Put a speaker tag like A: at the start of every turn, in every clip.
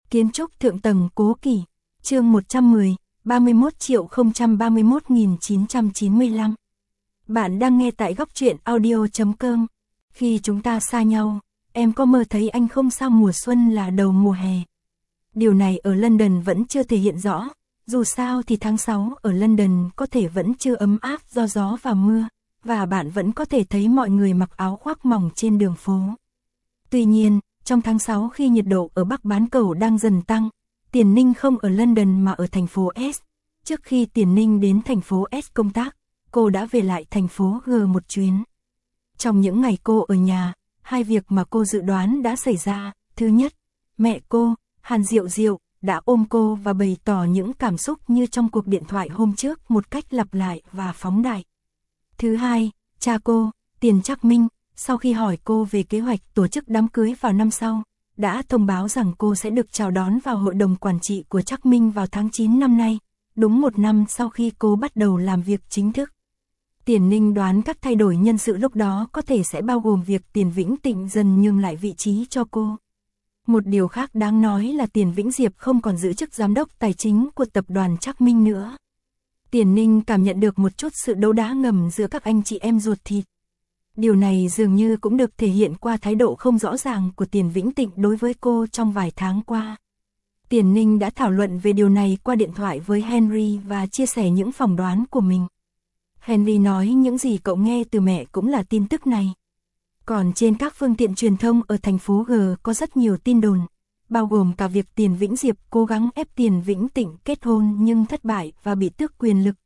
A: Kiến trúc thượng tầng Cố Kỳ, chương 110, 31.031.995. Bạn đang nghe tại góc truyện audio.com. Khi chúng ta xa nhau, em có mơ thấy anh không sao mùa xuân là đầu mùa hè. Điều này ở London vẫn chưa thể hiện rõ, dù sao thì tháng 6 ở London có thể vẫn chưa ấm áp do gió và mưa, và bạn vẫn có thể thấy mọi người mặc áo khoác mỏng trên đường phố. Tuy nhiên, trong tháng 6 khi nhiệt độ ở Bắc bán cầu đang dần tăng, Tiền Ninh không ở London mà ở thành phố S. Trước khi Tiền Ninh đến thành phố S công tác, cô đã về lại thành phố G một chuyến. Trong những ngày cô ở nhà, hai việc mà cô dự đoán đã xảy ra. Thứ nhất, mẹ cô, Hàn Diệu Diệu, đã ôm cô và bày tỏ những cảm xúc như trong cuộc điện thoại hôm trước một cách lặp lại và phóng đại. Thứ hai, cha cô, Tiền Trác Minh, sau khi hỏi cô về kế hoạch tổ chức đám cưới vào năm sau, đã thông báo rằng cô sẽ được chào đón vào hội đồng quản trị của Trác Minh vào tháng 9 năm nay, đúng một năm sau khi cô bắt đầu làm việc chính thức. Tiền Ninh đoán các thay đổi nhân sự lúc đó có thể sẽ bao gồm việc Tiền Vĩnh Tịnh dần nhường lại vị trí cho cô. Một điều khác đáng nói là Tiền Vĩnh Diệp không còn giữ chức giám đốc tài chính của tập đoàn Trác Minh nữa. Tiền Ninh cảm nhận được một chút sự đấu đá ngầm giữa các anh chị em ruột thịt. Điều này dường như cũng được thể hiện qua thái độ không rõ ràng của Tiền Vĩnh Tịnh đối với cô trong vài tháng qua. Tiền Ninh đã thảo luận về điều này qua điện thoại với Henry và chia sẻ những phỏng đoán của mình. Henry nói những gì cậu nghe từ mẹ cũng là tin tức này. Còn trên các phương tiện truyền thông ở thành phố G có rất nhiều tin đồn, bao gồm cả việc Tiền Vĩnh Diệp cố gắng ép Tiền Vĩnh Tịnh kết hôn nhưng thất bại và bị tước quyền lực.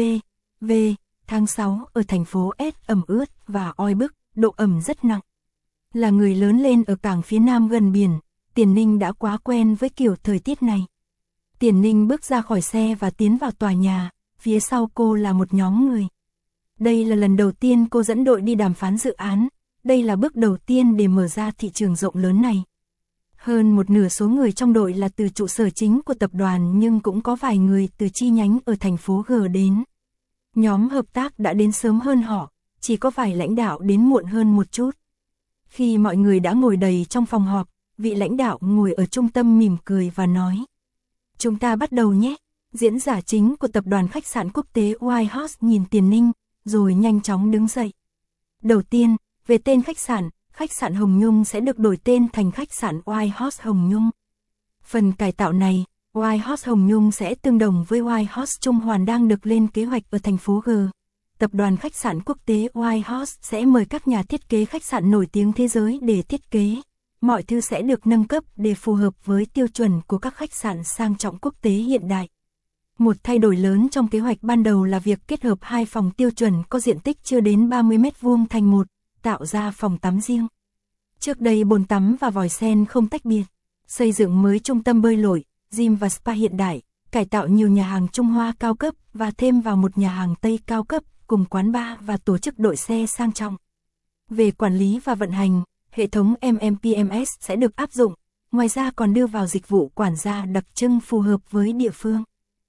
A: Tháng 6 ở thành phố S ẩm ướt và oi bức, độ ẩm rất nặng. Là người lớn lên ở cảng phía nam gần biển, Tiền Ninh đã quá quen với kiểu thời tiết này. Tiền Ninh bước ra khỏi xe và tiến vào tòa nhà, phía sau cô là một nhóm người. Đây là lần đầu tiên cô dẫn đội đi đàm phán dự án, đây là bước đầu tiên để mở ra thị trường rộng lớn này. Hơn một nửa số người trong đội là từ trụ sở chính của tập đoàn nhưng cũng có vài người từ chi nhánh ở thành phố G đến. Nhóm hợp tác đã đến sớm hơn họ, chỉ có vài lãnh đạo đến muộn hơn một chút. Khi mọi người đã ngồi đầy trong phòng họp, vị lãnh đạo ngồi ở trung tâm mỉm cười và nói: "Chúng ta bắt đầu nhé." Diễn giả chính của tập đoàn khách sạn quốc tế White House nhìn Tiền Ninh, rồi nhanh chóng đứng dậy. Đầu tiên, về tên khách sạn Hồng Nhung sẽ được đổi tên thành khách sạn White House Hồng Nhung. Phần cải tạo này, White House Hồng Nhung sẽ tương đồng với White House Trung Hoàn đang được lên kế hoạch ở thành phố G. Tập đoàn khách sạn quốc tế White House sẽ mời các nhà thiết kế khách sạn nổi tiếng thế giới để thiết kế. Mọi thứ sẽ được nâng cấp để phù hợp với tiêu chuẩn của các khách sạn sang trọng quốc tế hiện đại. Một thay đổi lớn trong kế hoạch ban đầu là việc kết hợp hai phòng tiêu chuẩn có diện tích chưa đến 30 m² thành một, tạo ra phòng tắm riêng. Trước đây bồn tắm và vòi sen không tách biệt, xây dựng mới trung tâm bơi lội, gym và spa hiện đại, cải tạo nhiều nhà hàng Trung Hoa cao cấp và thêm vào một nhà hàng Tây cao cấp cùng quán bar và tổ chức đội xe sang trọng. Về quản lý và vận hành, hệ thống MMPMS sẽ được áp dụng, ngoài ra còn đưa vào dịch vụ quản gia đặc trưng phù hợp với địa phương.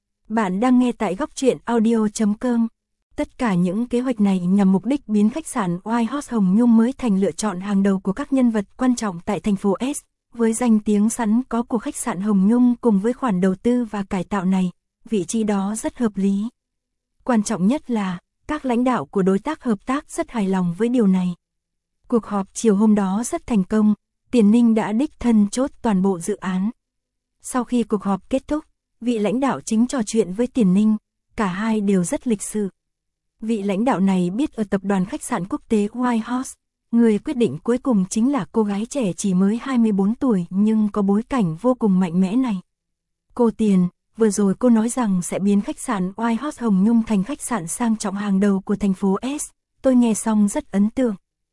A: Bạn đang nghe tại góc truyện audio.com. Tất cả những kế hoạch này nhằm mục đích biến khách sạn White House Hồng Nhung mới thành lựa chọn hàng đầu của các nhân vật quan trọng tại thành phố S. Với danh tiếng sẵn có của khách sạn Hồng Nhung cùng với khoản đầu tư và cải tạo này, vị trí đó rất hợp lý. Quan trọng nhất là, các lãnh đạo của đối tác hợp tác rất hài lòng với điều này. Cuộc họp chiều hôm đó rất thành công, Tiền Ninh đã đích thân chốt toàn bộ dự án. Sau khi cuộc họp kết thúc, vị lãnh đạo chính trò chuyện với Tiền Ninh, cả hai đều rất lịch sự. Vị lãnh đạo này biết ở tập đoàn khách sạn quốc tế White House, người quyết định cuối cùng chính là cô gái trẻ chỉ mới 24 tuổi nhưng có bối cảnh vô cùng mạnh mẽ này. Cô Tiền, vừa rồi cô nói rằng sẽ biến khách sạn White House Hồng Nhung thành khách sạn sang trọng hàng đầu của thành phố S, tôi nghe xong rất ấn tượng.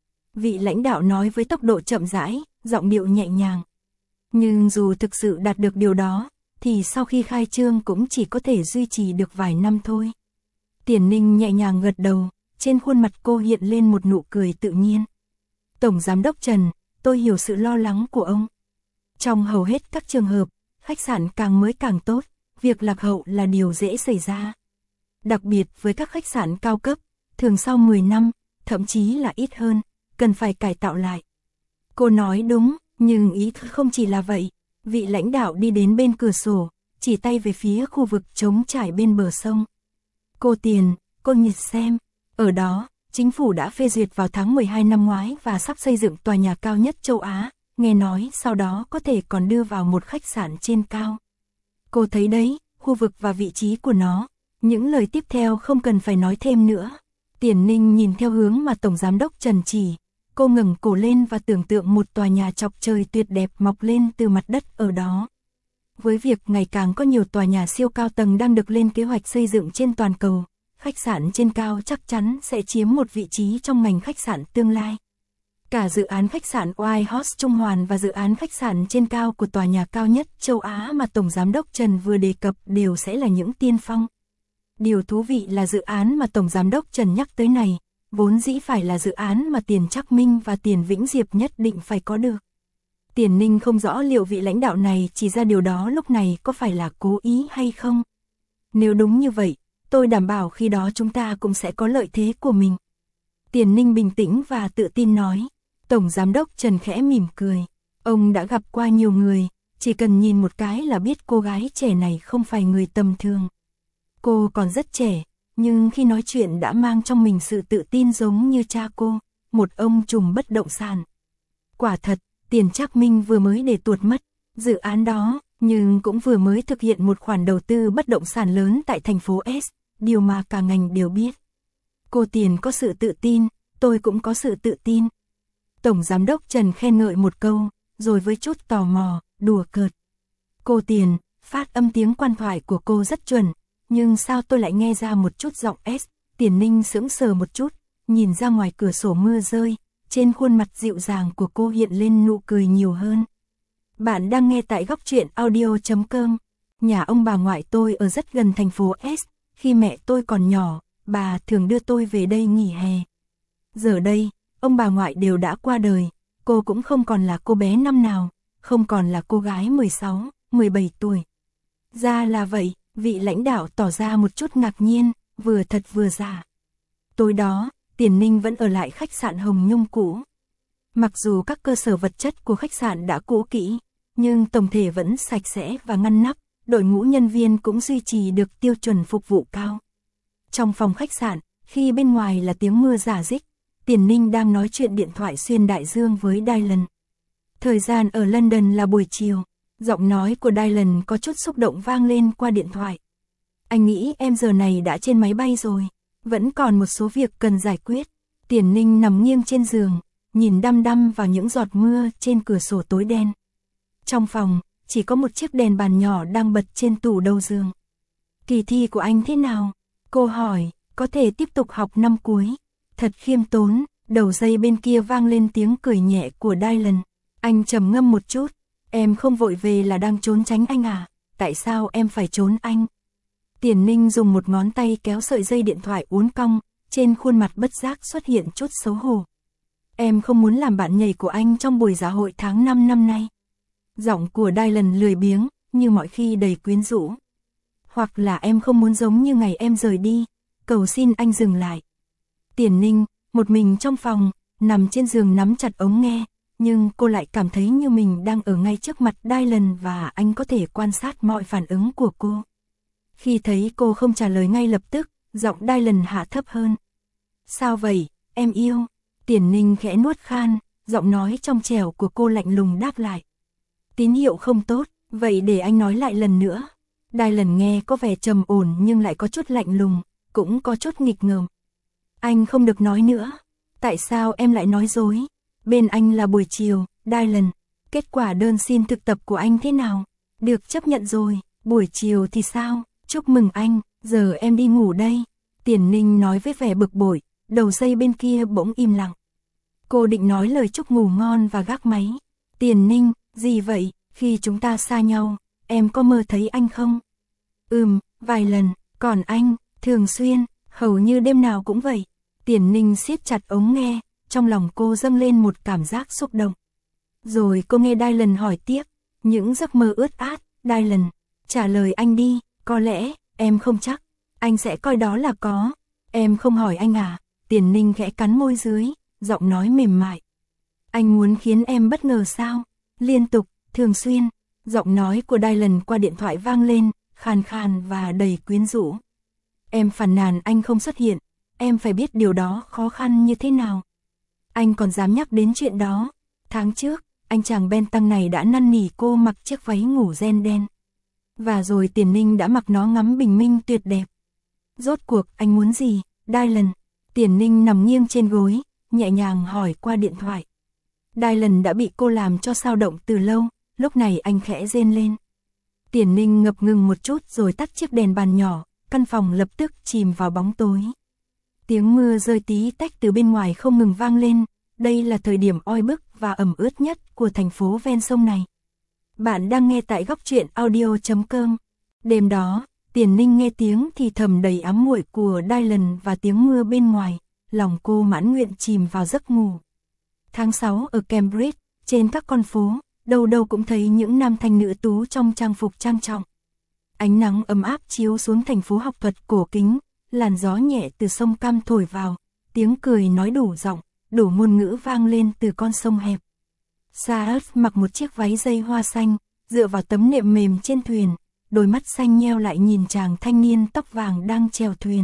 A: Vị lãnh đạo nói với tốc độ chậm rãi, giọng điệu nhẹ nhàng. Nhưng dù thực sự đạt được điều đó, thì sau khi khai trương cũng chỉ có thể duy trì được vài năm thôi. Tiền Ninh nhẹ nhàng gật đầu, trên khuôn mặt cô hiện lên một nụ cười tự nhiên. Tổng Giám đốc Trần, tôi hiểu sự lo lắng của ông. Trong hầu hết các trường hợp, khách sạn càng mới càng tốt, việc lạc hậu là điều dễ xảy ra. Đặc biệt với các khách sạn cao cấp, thường sau 10 năm, thậm chí là ít hơn, cần phải cải tạo lại. Cô nói đúng, nhưng ý không chỉ là vậy. Vị lãnh đạo đi đến bên cửa sổ, chỉ tay về phía khu vực trống trải bên bờ sông. Cô Tiền, cô nhìn xem, ở đó, chính phủ đã phê duyệt vào tháng 12 năm ngoái và sắp xây dựng tòa nhà cao nhất châu Á, nghe nói sau đó có thể còn đưa vào một khách sạn trên cao. Cô thấy đấy, khu vực và vị trí của nó, những lời tiếp theo không cần phải nói thêm nữa. Tiền Ninh nhìn theo hướng mà Tổng Giám đốc Trần chỉ, cô ngẩng cổ lên và tưởng tượng một tòa nhà chọc trời tuyệt đẹp mọc lên từ mặt đất ở đó. Với việc ngày càng có nhiều tòa nhà siêu cao tầng đang được lên kế hoạch xây dựng trên toàn cầu, khách sạn trên cao chắc chắn sẽ chiếm một vị trí trong ngành khách sạn tương lai. Cả dự án khách sạn White House Trung Hoàn và dự án khách sạn trên cao của tòa nhà cao nhất châu Á mà Tổng Giám đốc Trần vừa đề cập đều sẽ là những tiên phong. Điều thú vị là dự án mà Tổng Giám đốc Trần nhắc tới này, vốn dĩ phải là dự án mà Tiền Trác Minh và Tiền Vĩnh Diệp nhất định phải có được. Tiền Ninh không rõ liệu vị lãnh đạo này chỉ ra điều đó lúc này có phải là cố ý hay không. Nếu đúng như vậy, tôi đảm bảo khi đó chúng ta cũng sẽ có lợi thế của mình. Tiền Ninh bình tĩnh và tự tin nói. Tổng Giám đốc Trần khẽ mỉm cười. Ông đã gặp qua nhiều người, chỉ cần nhìn một cái là biết cô gái trẻ này không phải người tầm thường. Cô còn rất trẻ, nhưng khi nói chuyện đã mang trong mình sự tự tin giống như cha cô, một ông trùm bất động sản. Quả thật, Tiền Trác Minh vừa mới để tuột mất dự án đó, nhưng cũng vừa mới thực hiện một khoản đầu tư bất động sản lớn tại thành phố S, điều mà cả ngành đều biết. Cô Tiền có sự tự tin, tôi cũng có sự tự tin. Tổng Giám đốc Trần khen ngợi một câu, rồi với chút tò mò, đùa cợt. Cô Tiền, phát âm tiếng quan thoại của cô rất chuẩn, nhưng sao tôi lại nghe ra một chút giọng S. Tiền Ninh sững sờ một chút, nhìn ra ngoài cửa sổ mưa rơi, trên khuôn mặt dịu dàng của cô hiện lên nụ cười nhiều hơn. Bạn đang nghe tại góc truyện audio.com. Nhà ông bà ngoại tôi ở rất gần thành phố S, khi mẹ tôi còn nhỏ, bà thường đưa tôi về đây nghỉ hè. Giờ đây, ông bà ngoại đều đã qua đời, cô cũng không còn là cô bé năm nào, không còn là cô gái 16, 17 tuổi. Ra là vậy, vị lãnh đạo tỏ ra một chút ngạc nhiên, vừa thật vừa giả. Tối đó, Tiền Ninh vẫn ở lại khách sạn Hồng Nhung cũ. Mặc dù các cơ sở vật chất của khách sạn đã cũ kỹ, nhưng tổng thể vẫn sạch sẽ và ngăn nắp, đội ngũ nhân viên cũng duy trì được tiêu chuẩn phục vụ cao. Trong phòng khách sạn, khi bên ngoài là tiếng mưa rả rích, Tiền Ninh đang nói chuyện điện thoại xuyên đại dương với Dylan. Thời gian ở London là buổi chiều, giọng nói của Dylan có chút xúc động vang lên qua điện thoại. Anh nghĩ em giờ này đã trên máy bay rồi, vẫn còn một số việc cần giải quyết. Tiền Ninh nằm nghiêng trên giường, nhìn đăm đăm vào những giọt mưa trên cửa sổ tối đen. Trong phòng, chỉ có một chiếc đèn bàn nhỏ đang bật trên tủ đầu giường. Kỳ thi của anh thế nào? Cô hỏi, có thể tiếp tục học năm cuối. Thật khiêm tốn, đầu dây bên kia vang lên tiếng cười nhẹ của Dylan. Anh trầm ngâm một chút, em không vội về là đang trốn tránh anh à? Tại sao em phải trốn anh? Tiền Ninh dùng một ngón tay kéo sợi dây điện thoại uốn cong, trên khuôn mặt bất giác xuất hiện chút xấu hổ. Em không muốn làm bạn nhảy của anh trong buổi dạ hội tháng 5 năm nay. Giọng của Dylan lười biếng, như mọi khi đầy quyến rũ. Hoặc là em không muốn giống như ngày em rời đi, cầu xin anh dừng lại. Tiền Ninh, một mình trong phòng, nằm trên giường nắm chặt ống nghe, nhưng cô lại cảm thấy như mình đang ở ngay trước mặt Dylan và anh có thể quan sát mọi phản ứng của cô. Khi thấy cô không trả lời ngay lập tức, giọng Dylan hạ thấp hơn. Sao vậy, em yêu? Tiền Ninh khẽ nuốt khan, giọng nói trong trẻo của cô lạnh lùng đáp lại. Tín hiệu không tốt, vậy để anh nói lại lần nữa. Dylan nghe có vẻ trầm ổn nhưng lại có chút lạnh lùng, cũng có chút nghịch ngợm. Anh không được nói nữa. Tại sao em lại nói dối? Bên anh là buổi chiều, Dylan. Kết quả đơn xin thực tập của anh thế nào? Được chấp nhận rồi, buổi chiều thì sao? Chúc mừng anh, giờ em đi ngủ đây. Tiền Ninh nói với vẻ bực bội, đầu dây bên kia bỗng im lặng. Cô định nói lời chúc ngủ ngon và gác máy. Tiền Ninh, gì vậy, khi chúng ta xa nhau, em có mơ thấy anh không? Vài lần, còn anh, thường xuyên, hầu như đêm nào cũng vậy. Tiền Ninh siết chặt ống nghe, trong lòng cô dâng lên một cảm giác xúc động. Rồi cô nghe Dylan hỏi tiếp, những giấc mơ ướt át. Dylan, trả lời anh đi, có lẽ, em không chắc, anh sẽ coi đó là có. Em không hỏi anh à? Tiền Ninh khẽ cắn môi dưới, giọng nói mềm mại. Anh muốn khiến em bất ngờ sao? Liên tục, thường xuyên. Giọng nói của Dylan qua điện thoại vang lên, khàn khàn và đầy quyến rũ. Em phàn nàn anh không xuất hiện, em phải biết điều đó khó khăn như thế nào. Anh còn dám nhắc đến chuyện đó. Tháng trước, anh chàng Ben Tăng này đã năn nỉ cô mặc chiếc váy ngủ ren đen. Và rồi Tiền Ninh đã mặc nó ngắm bình minh tuyệt đẹp. Rốt cuộc anh muốn gì, Dylan? Tiền Ninh nằm nghiêng trên gối, nhẹ nhàng hỏi qua điện thoại. Dylan đã bị cô làm cho xao động từ lâu, lúc này anh khẽ rên lên. Tiền Ninh ngập ngừng một chút rồi tắt chiếc đèn bàn nhỏ, căn phòng lập tức chìm vào bóng tối. Tiếng mưa rơi tí tách từ bên ngoài không ngừng vang lên, đây là thời điểm oi bức và ẩm ướt nhất của thành phố ven sông này. Bạn đang nghe tại góc truyện audio.com. Đêm đó, Tiền Ninh nghe tiếng thì thầm đầy ám muội của Dylan và tiếng mưa bên ngoài, lòng cô mãn nguyện chìm vào giấc ngủ. Tháng 6 ở Cambridge, trên các con phố, đâu đâu cũng thấy những nam thanh nữ tú trong trang phục trang trọng. Ánh nắng ấm áp chiếu xuống thành phố học thuật cổ kính, làn gió nhẹ từ sông Cam thổi vào, tiếng cười nói đủ giọng, đủ ngôn ngữ vang lên từ con sông hẹp. Saad mặc một chiếc váy dây hoa xanh, dựa vào tấm nệm mềm trên thuyền, đôi mắt xanh nheo lại nhìn chàng thanh niên tóc vàng đang chèo thuyền.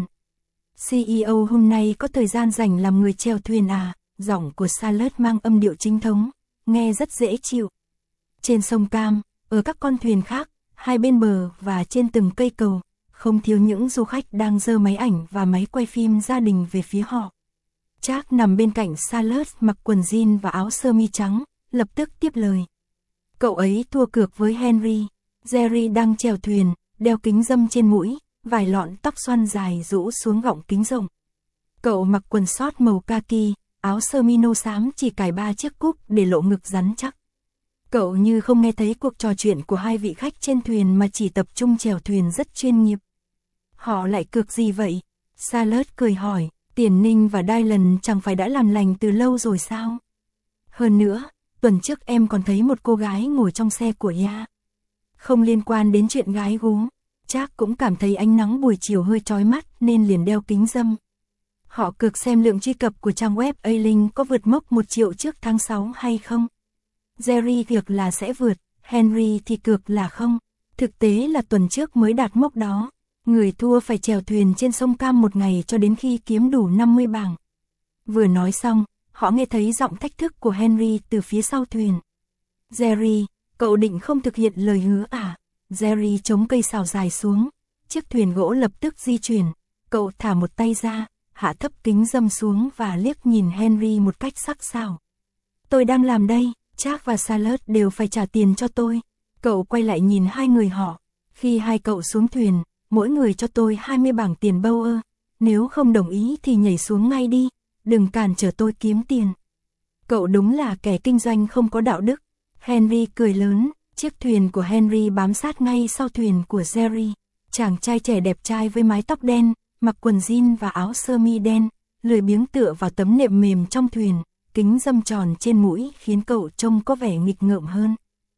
A: CEO hôm nay có thời gian rảnh làm người chèo thuyền à? Giọng của Saad mang âm điệu chính thống, nghe rất dễ chịu. Trên sông Cam, ở các con thuyền khác, hai bên bờ và trên từng cây cầu, không thiếu những du khách đang giơ máy ảnh và máy quay phim gia đình về phía họ. Jack nằm bên cạnh Saad mặc quần jean và áo sơ mi trắng, lập tức tiếp lời. Cậu ấy thua cược với Henry. Jerry đang chèo thuyền, đeo kính râm trên mũi, vài lọn tóc xoăn dài rũ xuống gọng kính rộng. Cậu mặc quần short màu kaki, áo sơ mi nâu xám chỉ cài 3 chiếc cúc để lộ ngực rắn chắc. Cậu như không nghe thấy cuộc trò chuyện của hai vị khách trên thuyền mà chỉ tập trung chèo thuyền rất chuyên nghiệp. Họ lại cược gì vậy? Saad cười hỏi, Tiền Ninh và Dylan chẳng phải đã làm lành từ lâu rồi sao? Hơn nữa, tuần trước em còn thấy một cô gái ngồi trong xe của Ya. Không liên quan đến chuyện gái gú, chắc cũng cảm thấy ánh nắng buổi chiều hơi chói mắt nên liền đeo kính râm. Họ cược xem lượng truy cập của trang web A-Link có vượt mốc 1 triệu trước tháng 6 hay không. Jerry cược là sẽ vượt, Henry thì cược là không. Thực tế là tuần trước mới đạt mốc đó. Người thua phải chèo thuyền trên sông Cam một ngày cho đến khi kiếm đủ 50 bảng. Vừa nói xong, họ nghe thấy giọng thách thức của Henry từ phía sau thuyền. Jerry, cậu định không thực hiện lời hứa à? Jerry chống cây sào dài xuống, chiếc thuyền gỗ lập tức di chuyển. Cậu thả một tay ra, hạ thấp kính râm xuống và liếc nhìn Henry một cách sắc sảo. Tôi đang làm đây, Jack và Saad đều phải trả tiền cho tôi. Cậu quay lại nhìn hai người họ. Khi hai cậu xuống thuyền, mỗi người cho tôi 20 bảng tiền Bower. Nếu không đồng ý thì nhảy xuống ngay đi, đừng cản trở tôi kiếm tiền. Cậu đúng là kẻ kinh doanh không có đạo đức. Henry cười lớn, chiếc thuyền của Henry bám sát ngay sau thuyền của Jerry. Chàng trai trẻ đẹp trai với mái tóc đen, mặc quần jean và áo sơ mi đen, lười biếng tựa vào tấm nệm mềm trong thuyền, kính râm tròn trên mũi khiến cậu trông có vẻ nghịch ngợm hơn.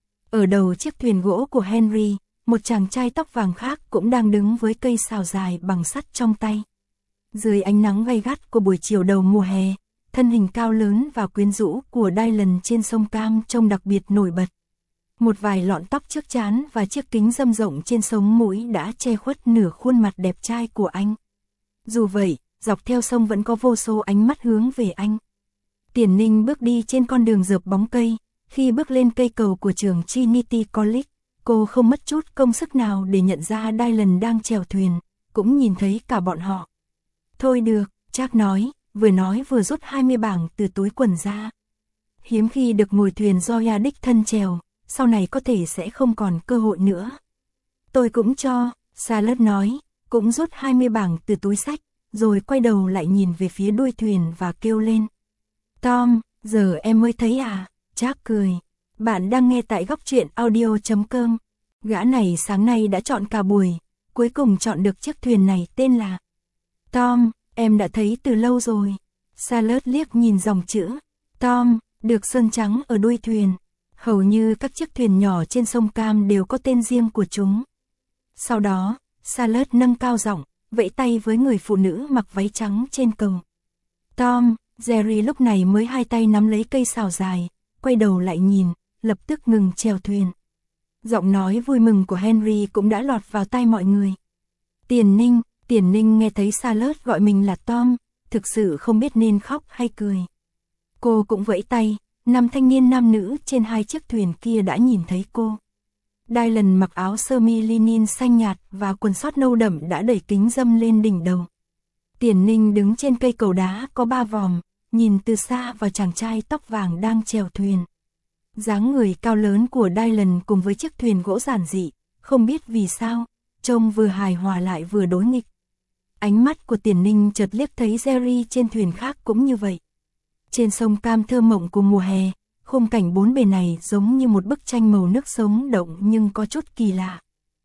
A: Ở đầu chiếc thuyền gỗ của Henry, một chàng trai tóc vàng khác cũng đang đứng với cây sào dài bằng sắt trong tay. Dưới ánh nắng gay gắt của buổi chiều đầu mùa hè, thân hình cao lớn và quyến rũ của Dylan trên sông Cam trông đặc biệt nổi bật. Một vài lọn tóc trước trán và chiếc kính râm rộng trên sống mũi đã che khuất nửa khuôn mặt đẹp trai của anh. Dù vậy, dọc theo sông vẫn có vô số ánh mắt hướng về anh. Tiền Ninh bước đi trên con đường rợp bóng cây, khi bước lên cây cầu của trường Trinity College, cô không mất chút công sức nào để nhận ra Dylan đang chèo thuyền, cũng nhìn thấy cả bọn họ. Thôi được, Jack nói vừa rút 20 bảng từ túi quần ra. Hiếm khi được ngồi thuyền do Ya đích thân chèo, sau này có thể sẽ không còn cơ hội nữa. Tôi cũng cho, Saad nói, cũng rút 20 bảng từ túi xách, rồi quay đầu lại nhìn về phía đuôi thuyền và kêu lên. Tom, giờ em mới thấy à? Jack cười. Bạn đang nghe tại góc truyện audio.com. Gã này sáng nay đã chọn cả buổi, cuối cùng chọn được chiếc thuyền này tên là Tom, em đã thấy từ lâu rồi. Saad liếc nhìn dòng chữ Tom, được sơn trắng ở đuôi thuyền. Hầu như các chiếc thuyền nhỏ trên sông Cam đều có tên riêng của chúng. Sau đó, Saad nâng cao giọng, vẫy tay với người phụ nữ mặc váy trắng trên cầu. Tom, Jerry lúc này mới hai tay nắm lấy cây sào dài, quay đầu lại nhìn, lập tức ngừng chèo thuyền. Giọng nói vui mừng của Henry cũng đã lọt vào tai mọi người. Tiền Ninh nghe thấy Charlotte gọi mình là Tom, thực sự không biết nên khóc hay cười. Cô cũng vẫy tay, 5 thanh niên nam nữ trên 2 chiếc thuyền kia đã nhìn thấy cô. Dylan mặc áo sơ mi linen xanh nhạt và quần sót nâu đậm đã đẩy kính râm lên đỉnh đầu. Tiền Ninh đứng trên cây cầu đá có 3 vòm, nhìn từ xa vào chàng trai tóc vàng đang chèo thuyền. Dáng người cao lớn của Dylan cùng với chiếc thuyền gỗ giản dị, không biết vì sao, trông vừa hài hòa lại vừa đối nghịch. Ánh mắt của Tiền Ninh chợt liếc thấy Jerry trên thuyền khác cũng như vậy. Trên sông cam thơ mộng của mùa hè, khung cảnh bốn bề này giống như một bức tranh màu nước sống động nhưng có chút kỳ lạ.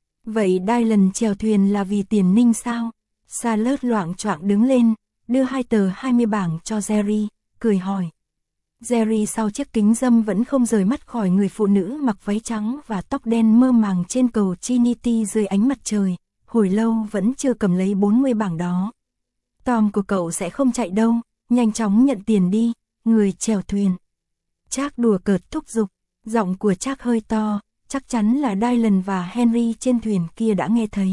A: Vậy Dylan chèo thuyền là vì Tiền Ninh sao? Charlotte loạng choạng đứng lên, đưa 2 tờ 20 bảng cho Jerry, cười hỏi. Jerry sau chiếc kính râm vẫn không rời mắt khỏi người phụ nữ mặc váy trắng và tóc đen mơ màng trên cầu Trinity dưới ánh mặt trời, hồi lâu vẫn chưa cầm lấy 40 bảng đó. Tom của cậu sẽ không chạy đâu, nhanh chóng nhận tiền đi, người chèo thuyền. Jack đùa cợt thúc giục, giọng của Jack hơi to, chắc chắn là Dylan và Henry trên thuyền kia đã nghe thấy.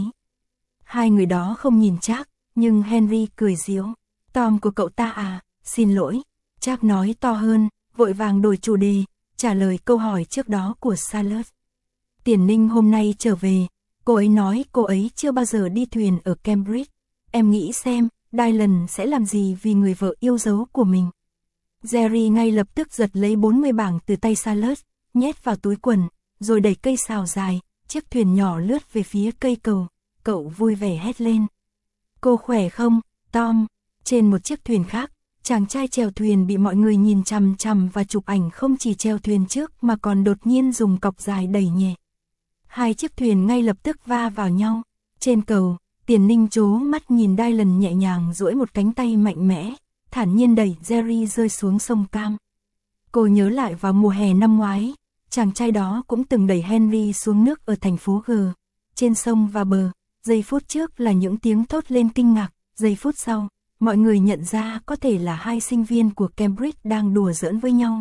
A: Hai người đó không nhìn Jack, nhưng Henry cười giễu. Tom của cậu ta à, xin lỗi. Jack nói to hơn, vội vàng đổi chủ đề, trả lời câu hỏi trước đó của Charlotte. Tiền Ninh hôm nay trở về, cô ấy nói cô ấy chưa bao giờ đi thuyền ở Cambridge. Em nghĩ xem, Dylan sẽ làm gì vì người vợ yêu dấu của mình. Jerry ngay lập tức giật lấy 40 bảng từ tay Charlotte, nhét vào túi quần, rồi đẩy cây sào dài, chiếc thuyền nhỏ lướt về phía cây cầu. Cậu vui vẻ hét lên. Cô khỏe không, Tom? Trên một chiếc thuyền khác, chàng trai chèo thuyền bị mọi người nhìn chằm chằm và chụp ảnh không chỉ chèo thuyền trước mà còn đột nhiên dùng cọc dài đẩy nhẹ. Hai chiếc thuyền ngay lập tức va vào nhau. Trên cầu, Tiền Ninh trố mắt nhìn Dylan nhẹ nhàng duỗi một cánh tay mạnh mẽ, thản nhiên đẩy Jerry rơi xuống sông Cam. Cô nhớ lại vào mùa hè năm ngoái, chàng trai đó cũng từng đẩy Henry xuống nước ở thành phố G. Trên sông và bờ, giây phút trước là những tiếng thốt lên kinh ngạc, giây phút sau, mọi người nhận ra có thể là hai sinh viên của Cambridge đang đùa giỡn với nhau.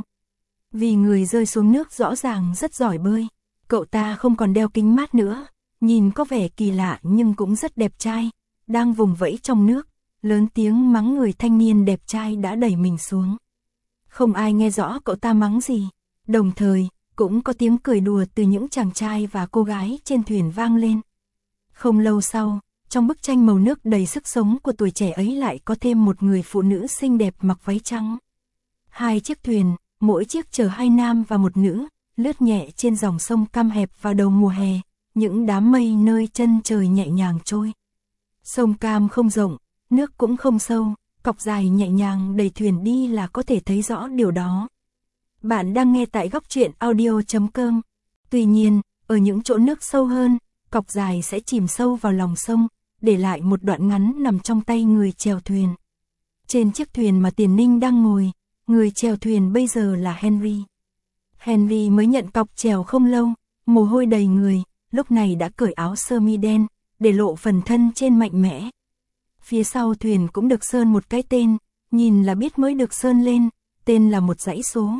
A: Vì người rơi xuống nước rõ ràng rất giỏi bơi, cậu ta không còn đeo kính mát nữa, nhìn có vẻ kỳ lạ nhưng cũng rất đẹp trai, đang vùng vẫy trong nước, lớn tiếng mắng người thanh niên đẹp trai đã đẩy mình xuống. Không ai nghe rõ cậu ta mắng gì, đồng thời, cũng có tiếng cười đùa từ những chàng trai và cô gái trên thuyền vang lên. Không lâu sau, trong bức tranh màu nước đầy sức sống của tuổi trẻ ấy lại có thêm một người phụ nữ xinh đẹp mặc váy trắng. Hai chiếc thuyền, mỗi chiếc chở 2 nam và 1 nữ, lướt nhẹ trên dòng sông Cam hẹp vào đầu mùa hè, những đám mây nơi chân trời nhẹ nhàng trôi. Sông Cam không rộng, nước cũng không sâu, cọc dài nhẹ nhàng đẩy thuyền đi là có thể thấy rõ điều đó. Bạn đang nghe tại góc truyện audio.com. Tuy nhiên, ở những chỗ nước sâu hơn, cọc dài sẽ chìm sâu vào lòng sông, để lại một đoạn ngắn nằm trong tay người chèo thuyền. Trên chiếc thuyền mà Tiền Ninh đang ngồi, người chèo thuyền bây giờ là Henry. Henry mới nhận cọc chèo không lâu, mồ hôi đầy người, lúc này đã cởi áo sơ mi đen, để lộ phần thân trên mạnh mẽ. Phía sau thuyền cũng được sơn một cái tên, nhìn là biết mới được sơn lên, tên là một dãy số,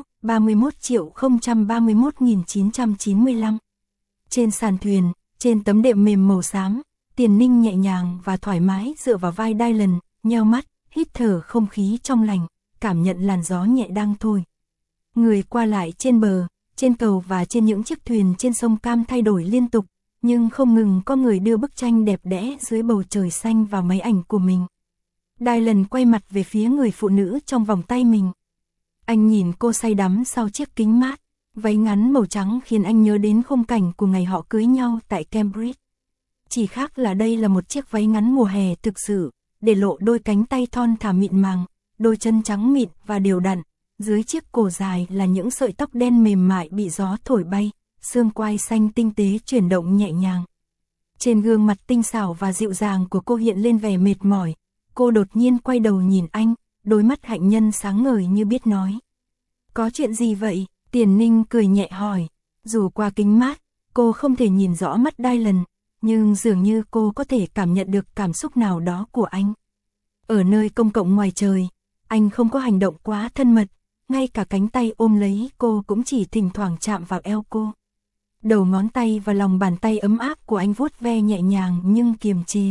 A: 31.031.995. Trên sàn thuyền, trên tấm đệm mềm màu xám, Tiền Ninh nhẹ nhàng và thoải mái dựa vào vai Dylan, nheo mắt, hít thở không khí trong lành, cảm nhận làn gió nhẹ đang thổi. Người qua lại trên bờ, trên cầu và trên những chiếc thuyền trên sông Cam thay đổi liên tục, nhưng không ngừng có người đưa bức tranh đẹp đẽ dưới bầu trời xanh vào máy ảnh của mình. Dylan quay mặt về phía người phụ nữ trong vòng tay mình. Anh nhìn cô say đắm sau chiếc kính mát, váy ngắn màu trắng khiến anh nhớ đến khung cảnh của ngày họ cưới nhau tại Cambridge. Chỉ khác là đây là một chiếc váy ngắn mùa hè thực sự, để lộ đôi cánh tay thon thả mịn màng, đôi chân trắng mịn và đều đặn, dưới chiếc cổ dài là những sợi tóc đen mềm mại bị gió thổi bay, xương quai xanh tinh tế chuyển động nhẹ nhàng. Trên gương mặt tinh xảo và dịu dàng của cô hiện lên vẻ mệt mỏi, cô đột nhiên quay đầu nhìn anh, đôi mắt hạnh nhân sáng ngời như biết nói. Có chuyện gì vậy? Tiền Ninh cười nhẹ hỏi. Dù qua kính mát, cô không thể nhìn rõ mắt Dylan, nhưng dường như cô có thể cảm nhận được cảm xúc nào đó của anh. Ở nơi công cộng ngoài trời, anh không có hành động quá thân mật, ngay cả cánh tay ôm lấy cô cũng chỉ thỉnh thoảng chạm vào eo cô. Đầu ngón tay và lòng bàn tay ấm áp của anh vuốt ve nhẹ nhàng nhưng kiềm chế.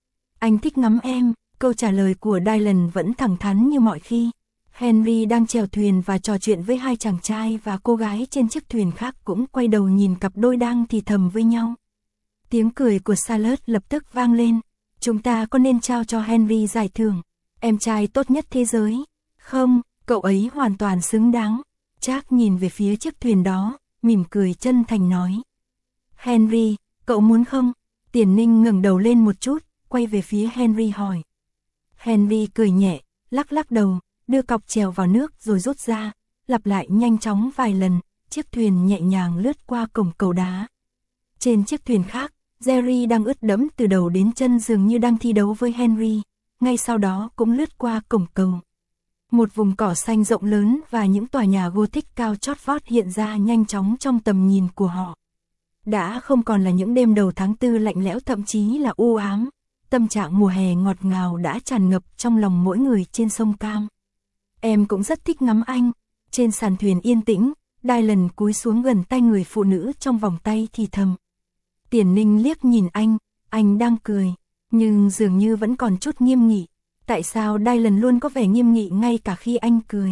A: Anh thích ngắm em, câu trả lời của Dylan vẫn thẳng thắn như mọi khi. Henry đang chèo thuyền và trò chuyện với hai chàng trai và cô gái trên chiếc thuyền khác cũng quay đầu nhìn cặp đôi đang thì thầm với nhau. Tiếng cười của Charlotte lập tức vang lên. Chúng ta có nên trao cho Henry giải thưởng, em trai tốt nhất thế giới? Không, cậu ấy hoàn toàn xứng đáng. Jack nhìn về phía chiếc thuyền đó, mỉm cười chân thành nói. Henry, cậu muốn không? Tiền Ninh ngẩng đầu lên một chút, quay về phía Henry hỏi. Henry cười nhẹ, lắc lắc đầu, đưa cọc chèo vào nước rồi rút ra, lặp lại nhanh chóng vài lần, chiếc thuyền nhẹ nhàng lướt qua cổng cầu đá. Trên chiếc thuyền khác, Jerry đang ướt đẫm từ đầu đến chân dường như đang thi đấu với Henry, ngay sau đó cũng lướt qua cổng cầu. Một vùng cỏ xanh rộng lớn và những tòa nhà Gothic cao chót vót hiện ra nhanh chóng trong tầm nhìn của họ. Đã không còn là những đêm đầu tháng 4 lạnh lẽo thậm chí là u ám, tâm trạng mùa hè ngọt ngào đã tràn ngập trong lòng mỗi người trên sông Cam. Em cũng rất thích ngắm anh. Trên sàn thuyền yên tĩnh, Dylan cúi xuống gần tay người phụ nữ trong vòng tay thì thầm. Tiền Ninh liếc nhìn anh đang cười, nhưng dường như vẫn còn chút nghiêm nghị. Tại sao Dylan luôn có vẻ nghiêm nghị ngay cả khi anh cười?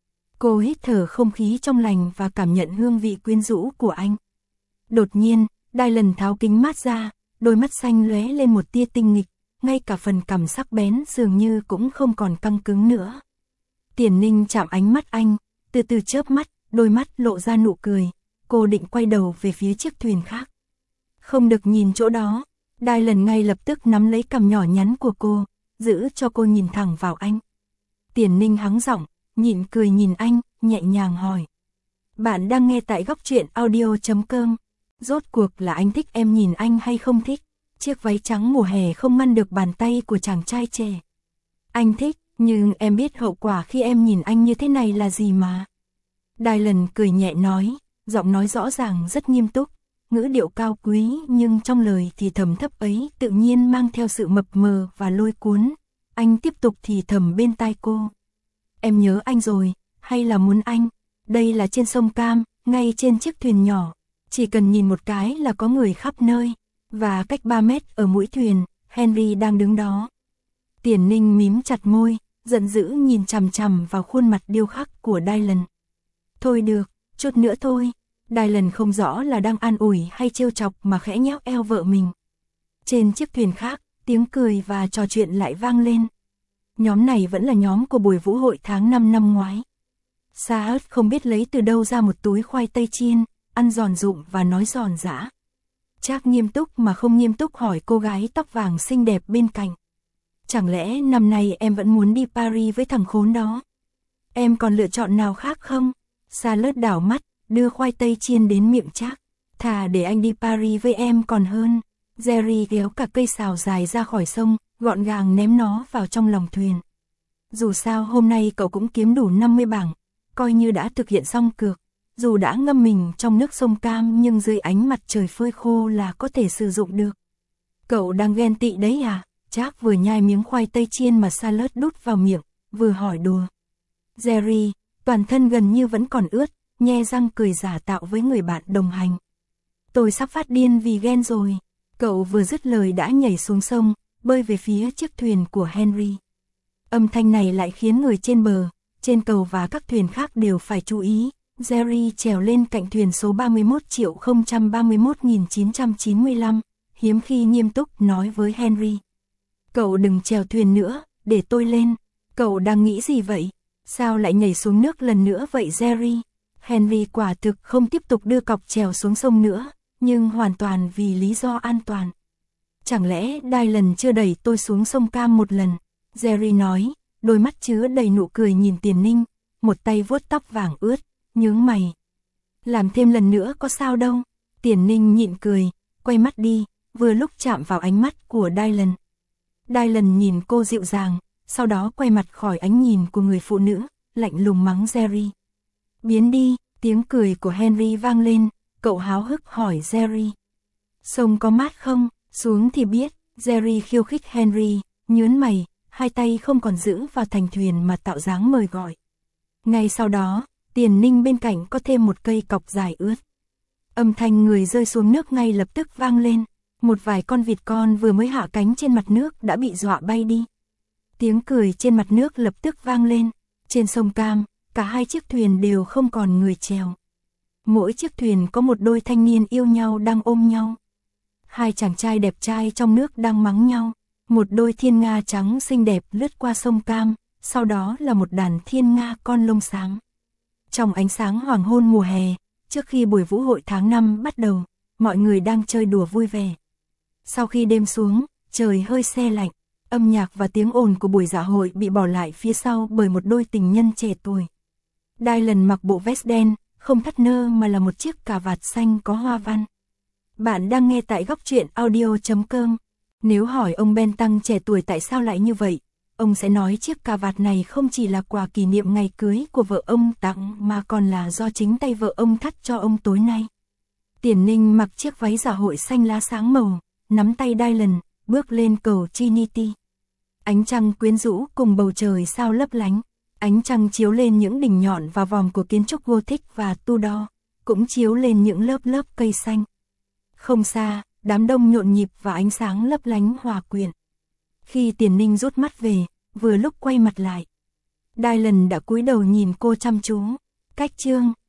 A: Cô hít thở không khí trong lành và cảm nhận hương vị quyến rũ của anh. Đột nhiên, Dylan tháo kính mát ra, đôi mắt xanh lóe lên một tia tinh nghịch, ngay cả phần cằm sắc bén dường như cũng không còn căng cứng nữa. Tiền Ninh chạm ánh mắt anh, từ từ chớp mắt, đôi mắt lộ ra nụ cười, cô định quay đầu về phía chiếc thuyền khác. Không được nhìn chỗ đó, Dylan ngay lập tức nắm lấy cằm nhỏ nhắn của cô, giữ cho cô nhìn thẳng vào anh. Tiền Ninh hắng giọng, nhịn cười nhìn anh, nhẹ nhàng hỏi. Bạn đang nghe tại góc truyện audio.com. Rốt cuộc là anh thích em nhìn anh hay không thích? Chiếc váy trắng mùa hè không ngăn được bàn tay của chàng trai trẻ. Anh thích, nhưng em biết hậu quả khi em nhìn anh như thế này là gì mà. Dylan cười nhẹ nói, giọng nói rõ ràng rất nghiêm túc, ngữ điệu cao quý nhưng trong lời thì thầm thấp ấy tự nhiên mang theo sự mập mờ và lôi cuốn. Anh tiếp tục thì thầm bên tai cô. Em nhớ anh rồi, hay là muốn anh? Đây là trên sông Cam, ngay trên chiếc thuyền nhỏ. Chỉ cần nhìn một cái là có người khắp nơi. Và cách 3 mét ở mũi thuyền, Henry đang đứng đó. Tiền Ninh mím chặt môi, giận dữ nhìn chằm chằm vào khuôn mặt điêu khắc của Dylan. Thôi được, chút nữa thôi. Dylan không rõ là đang an ủi hay trêu chọc mà khẽ nhéo eo vợ mình. Trên chiếc thuyền khác, tiếng cười và trò chuyện lại vang lên. Nhóm này vẫn là nhóm của buổi vũ hội tháng 5 năm ngoái. Saad không biết lấy từ đâu ra một túi khoai tây chiên, ăn giòn rụm và nói giòn giã. Trác nghiêm túc mà không nghiêm túc hỏi cô gái tóc vàng xinh đẹp bên cạnh. Chẳng lẽ năm nay em vẫn muốn đi Paris với thằng khốn đó? Em còn lựa chọn nào khác không? Charlotte đảo mắt, đưa khoai tây chiên đến miệng Trác. Thà để anh đi Paris với em còn hơn. Jerry kéo cả cây sào dài ra khỏi sông, gọn gàng ném nó vào trong lòng thuyền. Dù sao hôm nay cậu cũng kiếm đủ 50 bảng, coi như đã thực hiện xong cược. Dù đã ngâm mình trong nước sông Cam nhưng dưới ánh mặt trời phơi khô là có thể sử dụng được. Cậu đang ghen tị đấy à? Trác vừa nhai miếng khoai tây chiên mà Charlotte đút vào miệng, vừa hỏi đùa. Jerry, toàn thân gần như vẫn còn ướt, nhe răng cười giả tạo với người bạn đồng hành. Tôi sắp phát điên vì ghen rồi. Cậu vừa dứt lời đã nhảy xuống sông, bơi về phía chiếc thuyền của Henry. Âm thanh này lại khiến người trên bờ, trên cầu và các thuyền khác đều phải chú ý. Jerry trèo lên cạnh thuyền số 31.031.995, hiếm khi nghiêm túc nói với Henry. Cậu đừng chèo thuyền nữa, để tôi lên. Cậu đang nghĩ gì vậy? Sao lại nhảy xuống nước lần nữa vậy Jerry? Henry quả thực không tiếp tục đưa cọc chèo xuống sông nữa, nhưng hoàn toàn vì lý do an toàn. Chẳng lẽ Dylan chưa đẩy tôi xuống sông Cam một lần? Jerry nói, đôi mắt chứa đầy nụ cười nhìn Tiền Ninh, một tay vuốt tóc vàng ướt, nhướng mày. Làm thêm lần nữa có sao đâu. Tiền Ninh nhịn cười, quay mắt đi, vừa lúc chạm vào ánh mắt của Dylan. Dylan nhìn cô dịu dàng, sau đó quay mặt khỏi ánh nhìn của người phụ nữ, lạnh lùng mắng Jerry. Biến đi, tiếng cười của Henry vang lên, cậu háo hức hỏi Jerry. Sông có mát không? Xuống thì biết. Jerry khiêu khích Henry, nhướng mày, hai tay không còn giữ vào thành thuyền mà tạo dáng mời gọi. Ngay sau đó, Tiền Ninh bên cạnh có thêm một cây cọc dài ướt. Âm thanh người rơi xuống nước ngay lập tức vang lên. Một vài con vịt con vừa mới hạ cánh trên mặt nước đã bị dọa bay đi. Tiếng cười trên mặt nước lập tức vang lên. Trên sông Cam, cả hai chiếc thuyền đều không còn người chèo. Mỗi chiếc thuyền có một đôi thanh niên yêu nhau đang ôm nhau. Hai chàng trai đẹp trai trong nước đang mắng nhau. Một đôi thiên nga trắng xinh đẹp lướt qua sông Cam, sau đó là một đàn thiên nga con lông xám. Trong ánh sáng hoàng hôn mùa hè, trước khi buổi vũ hội tháng 5 bắt đầu, mọi người đang chơi đùa vui vẻ. Sau khi đêm xuống, trời hơi se lạnh, âm nhạc và tiếng ồn của buổi dạ hội bị bỏ lại phía sau bởi một đôi tình nhân trẻ tuổi. Dylan mặc bộ vest đen, không thắt nơ mà là một chiếc cà vạt xanh có hoa văn. Bạn đang nghe tại góc truyện audio.com. Nếu hỏi ông Ben Tăng trẻ tuổi tại sao lại như vậy, ông sẽ nói chiếc cà vạt này không chỉ là quà kỷ niệm ngày cưới của vợ ông tặng mà còn là do chính tay vợ ông thắt cho ông tối nay. Tiền Ninh mặc chiếc váy dạ hội xanh lá sáng màu, nắm tay Dylan, bước lên cầu Trinity. Ánh trăng quyến rũ cùng bầu trời sao lấp lánh. Ánh trăng chiếu lên những đỉnh nhọn và vòm của kiến trúc Gothic và Tudor, cũng chiếu lên những lớp lớp cây xanh. Không xa, đám đông nhộn nhịp và ánh sáng lấp lánh hòa quyện. Khi Tiền Ninh rút mắt về, vừa lúc quay mặt lại, Dylan đã cúi đầu nhìn cô chăm chú. Cách chương